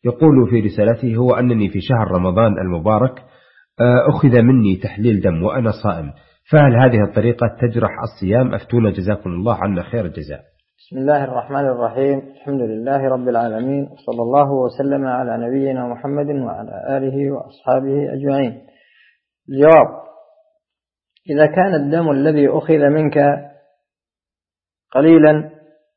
يقول في رسالته: هو أنني في شهر رمضان المبارك أخذ مني تحليل دم وأنا صائم، فهل هذه الطريقة تجرح الصيام؟ أفتونا جزاكم الله عنا خير الجزاء. بسم الله الرحمن الرحيم، الحمد لله رب العالمين، صلى الله وسلم على نبينا محمد وعلى آله وأصحابه أجمعين. الجواب: إذا كان الدم الذي أخذ منك قليلا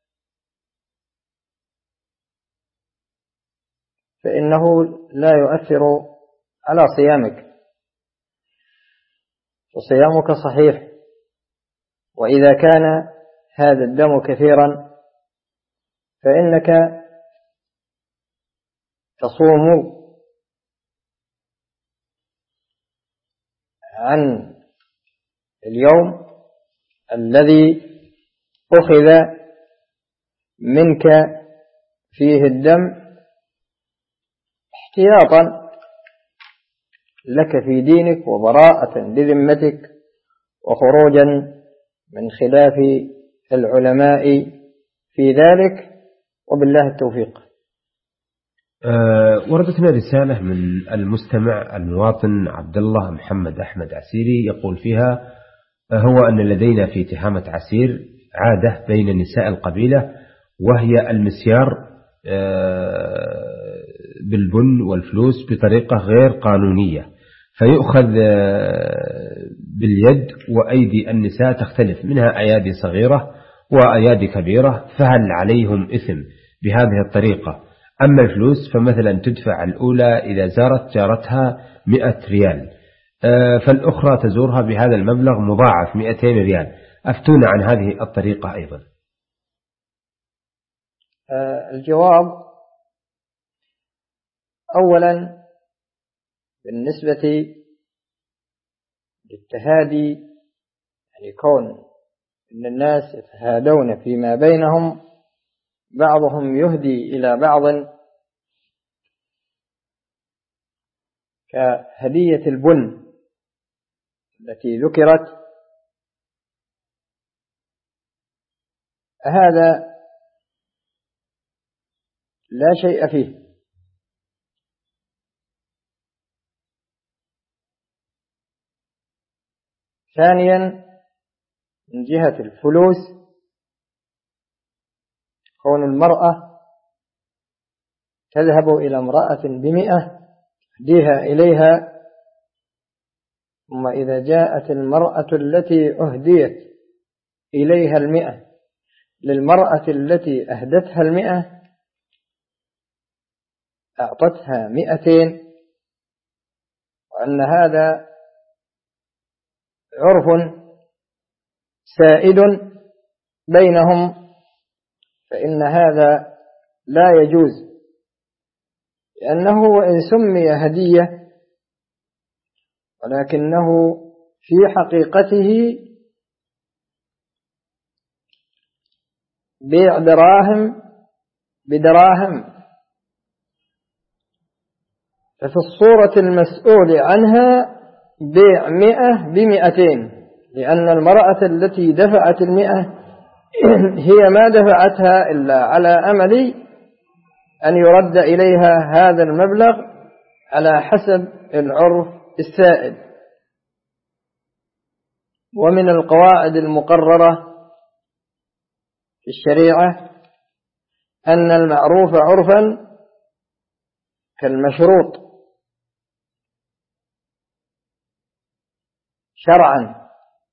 فإنه لا يؤثر على صيامك، وصيامك صحيح. وإذا كان هذا الدم كثيرا فإنك تصوم عن اليوم الذي أخذ منك فيه الدم احتياطا لك في دينك وبراءة لذمتك وخروجا من خلاف العلماء في ذلك، وبالله التوفيق. وردتنا رسالة من المستمع المواطن عبد الله محمد أحمد عسيري، يقول فيها: هو أن لدينا في تهامة عسير عادة بين نساء القبيلة، وهي المسيار بالبن والفلوس بطريقة غير قانونية، فيؤخذ باليد، وأيدي النساء تختلف، منها أيادي صغيرة وأيادي كبيرة، فهل عليهم إثم بهذه الطريقة؟ أما الفلوس فمثلا تدفع الأولى إذا زارت جارتها 100 ريال، فالأخرى تزورها بهذا المبلغ مضاعف 200 ريال، أفتونا عن هذه الطريقة أيضا. الجواب: أولا، بالنسبة للتهادي، يعني كون أن الناس يتهادون فيما بينهم، بعضهم يهدي إلى بعض كهدية البن التي ذكرت، هذا لا شيء فيه. ثانيا، من جهة الفلوس، كون المرأة تذهب إلى امرأة ب100 تهديها إليها، ثم إذا جاءت المرأة التي أهديت إليها 100 للمرأة التي أهدتها 100 أعطتها 200، وأن هذا عرف سائد بينهم، فإن هذا لا يجوز، لأنه وإن سمي هدية ولكنه في حقيقته بيع دراهم بدراهم، ففي الصورة المسؤول عنها بيع 100 ب200، لأن المرأة التي دفعت 100 هي ما دفعتها إلا على أمل أن يرد إليها هذا المبلغ على حسب العرف السائد. ومن القواعد المقررة في الشريعة أن المعروف عرفا كالمشروط شرعا،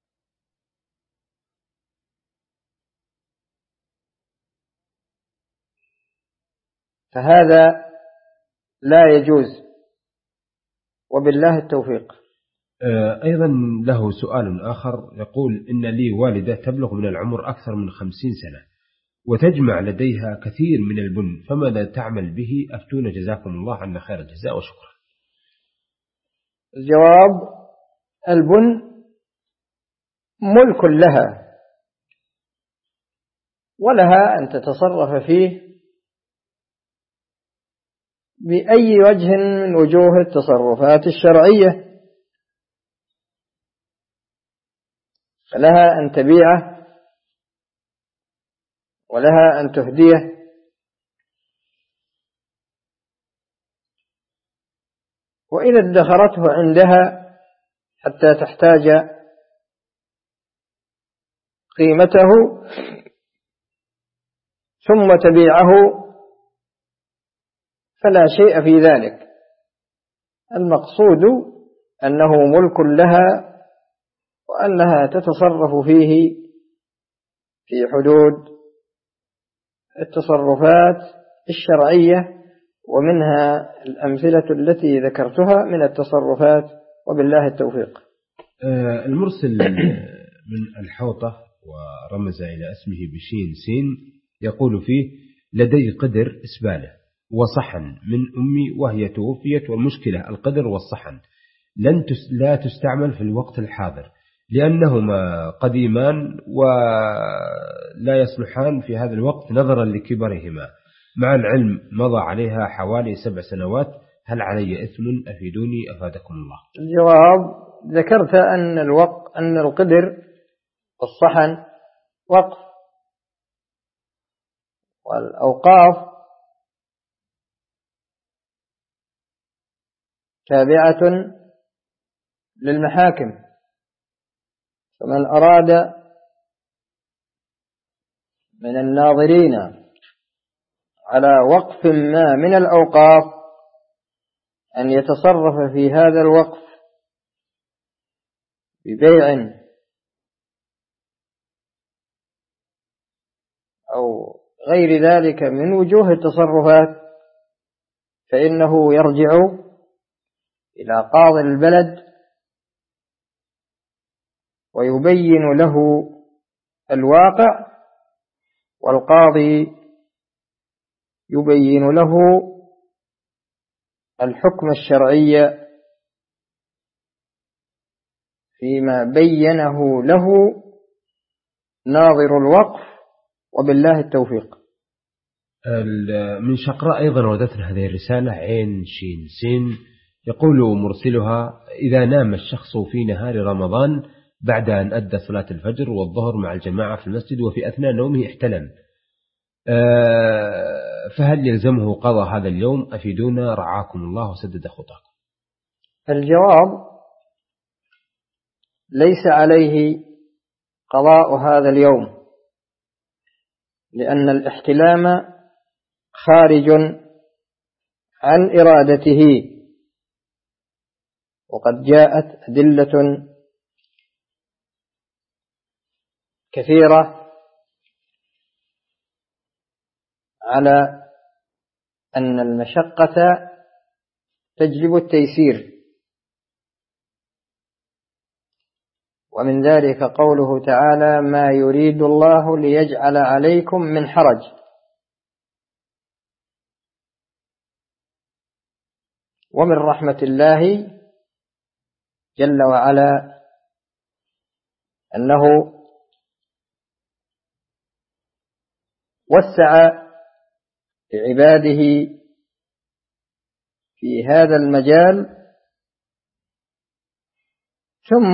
فهذا لا يجوز، وبالله التوفيق. أيضا له سؤال آخر، يقول: إن لي والدة تبلغ من العمر أكثر من 50 سنة، وتجمع لديها كثير من البن، فماذا تعمل به؟ أفتونا جزاكم الله عنا خير الجزاء وشكرا. الجواب: البن ملك لها، ولها أن تتصرف فيه بأي وجه من وجوه التصرفات الشرعية، فلها أن تبيعه ولها أن تهديه، وإذا ادخرته عندها حتى تحتاج قيمته ثم تبيعه فلا شيء في ذلك. المقصود أنه ملك لها وأنها تتصرف فيه في حدود التصرفات الشرعية، ومنها الأمثلة التي ذكرتها من التصرفات، وبالله التوفيق. المرسل من الحوطة ورمز إلى اسمه بشين سين يقول فيه: لدي قدر إسبالة وصحن من أمي وهي توفيت، والمشكلة القدر والصحن لا تستعمل في الوقت الحاضر لأنهما قديمان ولا يصلحان في هذا الوقت نظرا لكبرهما، مع العلم مضى عليها حوالي 7 سنوات، هل علي إثم؟ أفيدوني أفادكم الله. الجواب: ذكرت أن القدر والصحن وقف، والأوقاف تابعة للمحاكم، فمن أراد من الناظرين على وقف ما من الأوقاف أن يتصرف في هذا الوقف ببيع أو غير ذلك من وجوه التصرفات، فإنه يرجع إلى قاضي البلد ويبين له الواقع، والقاضي يبين له الحكم الشرعي فيما بينه له ناظر الوقف، وبالله التوفيق. من شقراء أيضا وردتنا هذه الرسالة عين شين سين، يقول مرسلها: إذا نام الشخص في نهار رمضان بعد أن أدى صلاة الفجر والظهر مع الجماعة في المسجد وفي أثناء نومه احتلم، فهل يلزمه قضاء هذا اليوم؟ أفيدونا رعاكم الله وسدد خطاكم. الجواب: ليس عليه قضاء هذا اليوم، لأن الاحتلام خارج عن إرادته، وقد جاءت أدلة كثيرة على أن المشقة تجلب التيسير، ومن ذلك قوله تعالى: ما يريد الله ليجعل عليكم من حرج. ومن رحمة الله جل وعلا أنه وسع لعباده في هذا المجال، ثم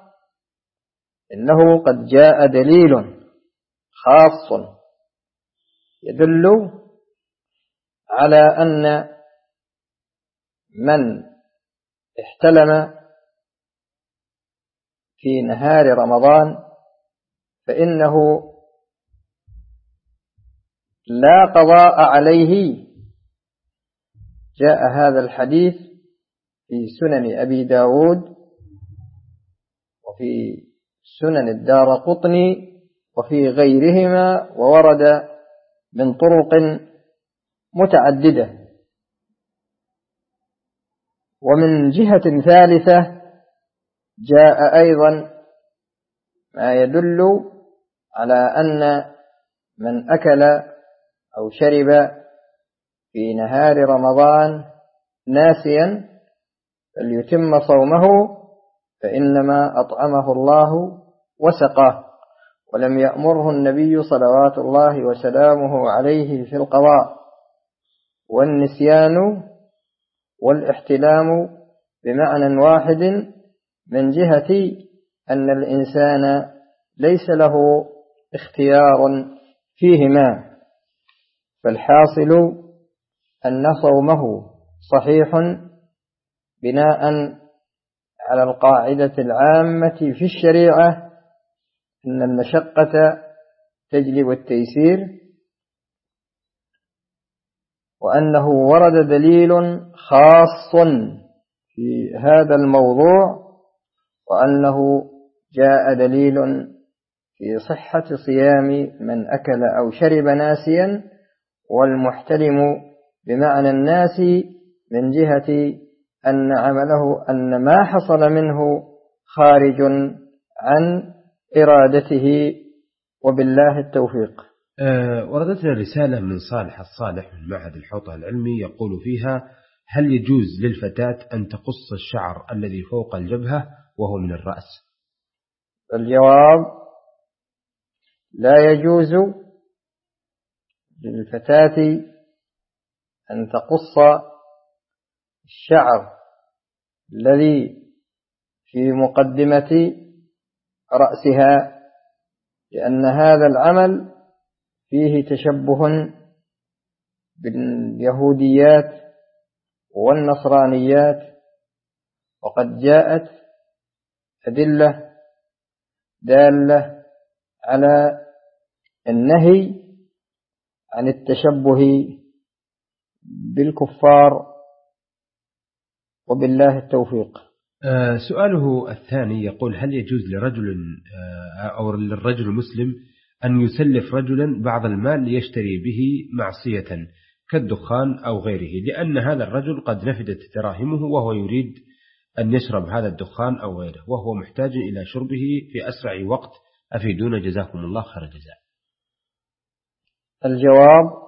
إنه قد جاء دليل خاص يدل على أن من احتلم في نهار رمضان فإنه لا قضاء عليه. جاء هذا الحديث في سنن أبي داود وفي سنن الدارقطني وفي غيرهما، وورد من طرق متعددة. ومن جهة ثالثة جاء أيضا ما يدل على أن من أكل أو شرب في نهار رمضان ناسيا فليتم صومه، فإنما أطعمه الله وسقاه، ولم يأمره النبي صلوات الله وسلامه عليه في القضاء. والنسيان والاحتلام بمعنى واحد، من جهة أن الإنسان ليس له اختيار فيهما، فالحاصل أن صومه صحيح بناء على القاعدة العامة في الشريعة أن المشقة تجلب التيسير، وأنه ورد دليل خاص في هذا الموضوع، وأنه جاء دليل في صحة صيام من أكل أو شرب ناسيا، والمحتلم بمعنى الناس من جهة أن عمله أن ما حصل منه خارج عن إرادته، وبالله التوفيق. وردتنا رسالة من صالح الصالح من معهد الحوطة العلمي يقول فيها: هل يجوز للفتاة أن تقص الشعر الذي فوق الجبهة وهو من الرأس؟ الجواب: لا يجوز للفتاة أن تقص الشعر الذي في مقدمة رأسها، لأن هذا العمل فيه تشبه باليهوديات والنصرانيات، وقد جاءت أدلة دالة على النهي عن التشبه بالكفار، وبالله التوفيق. سؤاله الثاني يقول: هل يجوز لرجل أو للرجل المسلم أن يسلف رجلا بعض المال ليشتري به معصية كالدخان أو غيره، لأن هذا الرجل قد نفدت دراهمه وهو يريد أن يشرب هذا الدخان أو غيره وهو محتاج إلى شربه في أسرع وقت، أفيدونا جزاكم الله خير الجزاء. الجواب: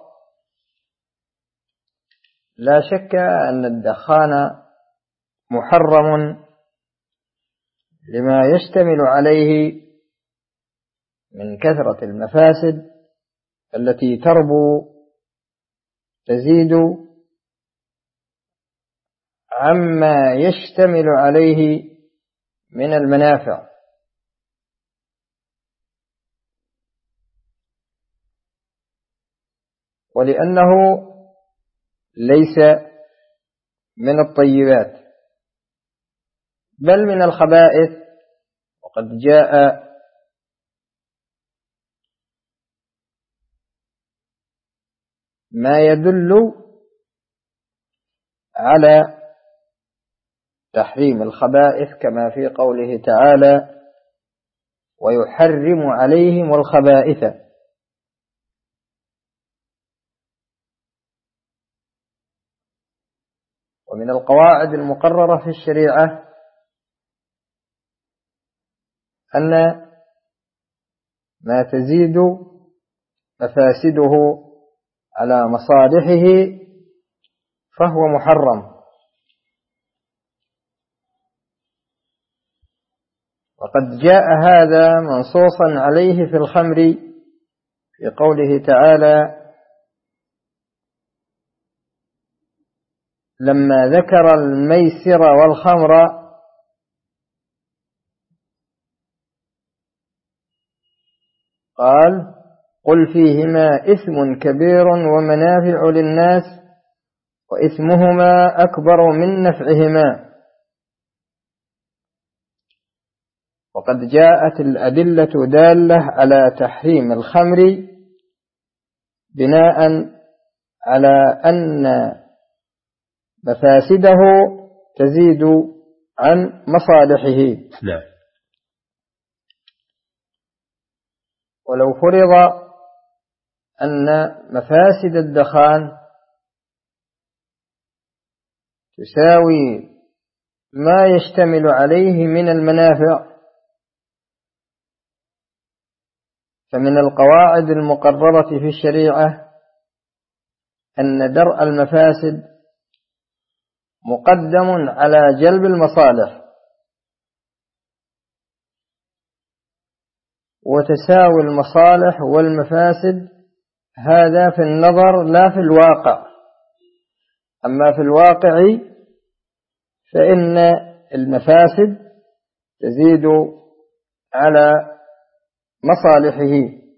لا شك أن الدخان محرم لما يشتمل عليه من كثرة المفاسد التي تربو تزيد عما يشتمل عليه من المنافع، ولأنه ليس من الطيبات بل من الخبائث، وقد جاء ما يدل على تحريم الخبائث، كما في قوله تعالى: ويحرم عليهم الخبائث. ومن القواعد المقررة في الشريعة أن ما تزيد مفاسده على مصالحه فهو محرم، وقد جاء هذا منصوصا عليه في الخمر في قوله تعالى: لما ذكر الميسر والخمر قال: قل فيهما إثم كبير ومنافع للناس وإثمهما أكبر من نفعهما. وقد جاءت الأدلة دالة على تحريم الخمر بناء على أن مفاسده تزيد عن مصالحه. نعم. ولو فرض أن مفاسد الدخان تساوي ما يشتمل عليه من المنافع، فمن القواعد المقررة في الشريعة أن درء المفاسد مقدم على جلب المصالح، وتساوي المصالح والمفاسد هذا في النظر لا في الواقع. أما في الواقع فإن المفاسد تزيد على مصالحه.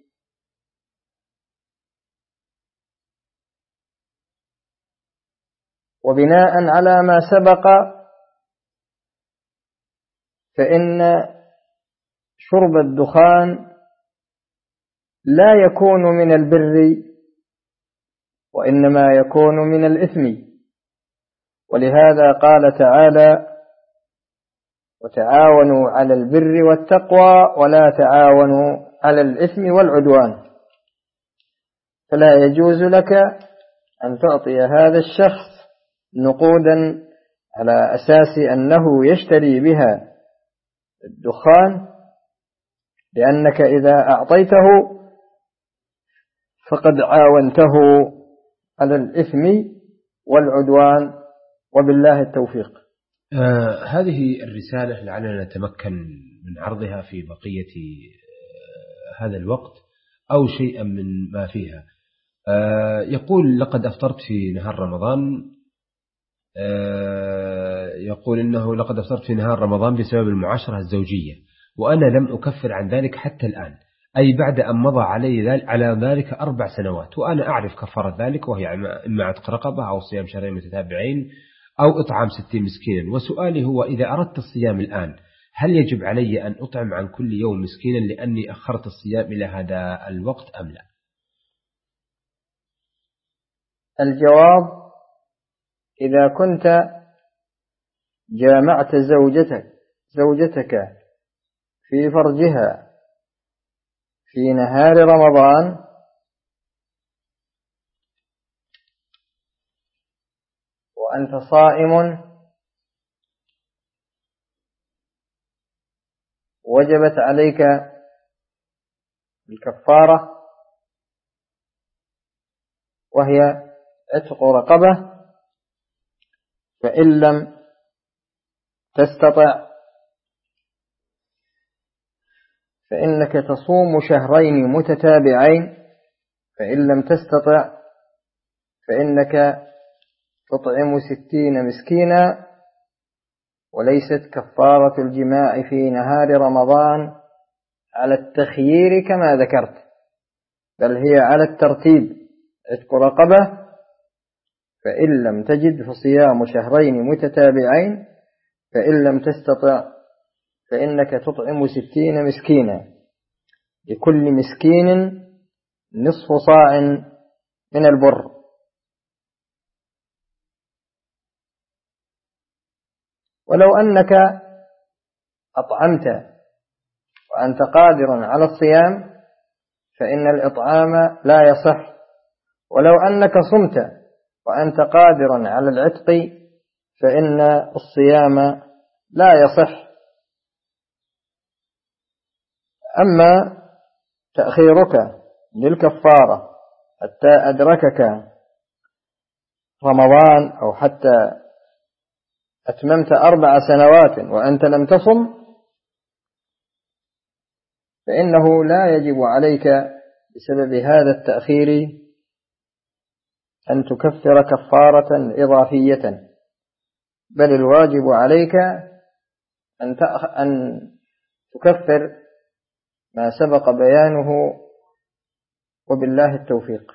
وبناء على ما سبق فإن شرب الدخان لا يكون من البر، وإنما يكون من الإثم. ولهذا قال تعالى: وتعاونوا على البر والتقوى ولا تعاونوا على الإثم والعدوان. فلا يجوز لك أن تعطي هذا الشخص نقودا على أساس أنه يشتري بها الدخان، لأنك إذا أعطيته فقد عاونته على الإثم والعدوان، وبالله التوفيق. هذه الرسالة لعلنا نتمكن من عرضها في بقية هذا الوقت أو شيئا من ما فيها. يقول: لقد أفطرت في نهار رمضان. يقول إنه لقد أفطرت في نهار رمضان بسبب المعاشرة الزوجية، وأنا لم أكفر عن ذلك حتى الآن، أي بعد أن مضى على ذلك 4 سنوات، وأنا أعرف كفارة ذلك، وهي إما عتق رقبة أو صيام شهرين متتابعين أو إطعام 60 مسكينا. وسؤالي هو: إذا أردت الصيام الآن هل يجب علي أن أطعم عن كل يوم مسكينا لأني أخرت الصيام إلى هذا الوقت أم لا؟ الجواب: إذا كنت جامعت زوجتك في فرجها في نهار رمضان وأنت صائم، وجبت عليك الكفارة، وهي عتق رقبة. فإن لم تستطع فإنك تصوم شهرين متتابعين، فإن لم تستطع فإنك تطعم 60 مسكينا. وليست كفارة الجماع في نهار رمضان على التخيير كما ذكرت، بل هي على الترتيب: عتق رقبة، فإن لم تجد فصيام شهرين متتابعين، فإن لم تستطع فإنك تطعم 60 مسكينا، لكل مسكين نصف صاع من البر. ولو أنك أطعمت وأنت قادر على الصيام فإن الإطعام لا يصح، ولو أنك صمت وأنت قادر على العتق فإن الصيام لا يصح. أما تأخيرك للكفارة حتى أدركك رمضان أو حتى أتممت 4 سنوات وأنت لم تصم، فإنه لا يجب عليك بسبب هذا التأخير أن تكفر كفارة إضافية، بل الواجب عليك أن تكفر ما سبق بيانه، وبالله التوفيق.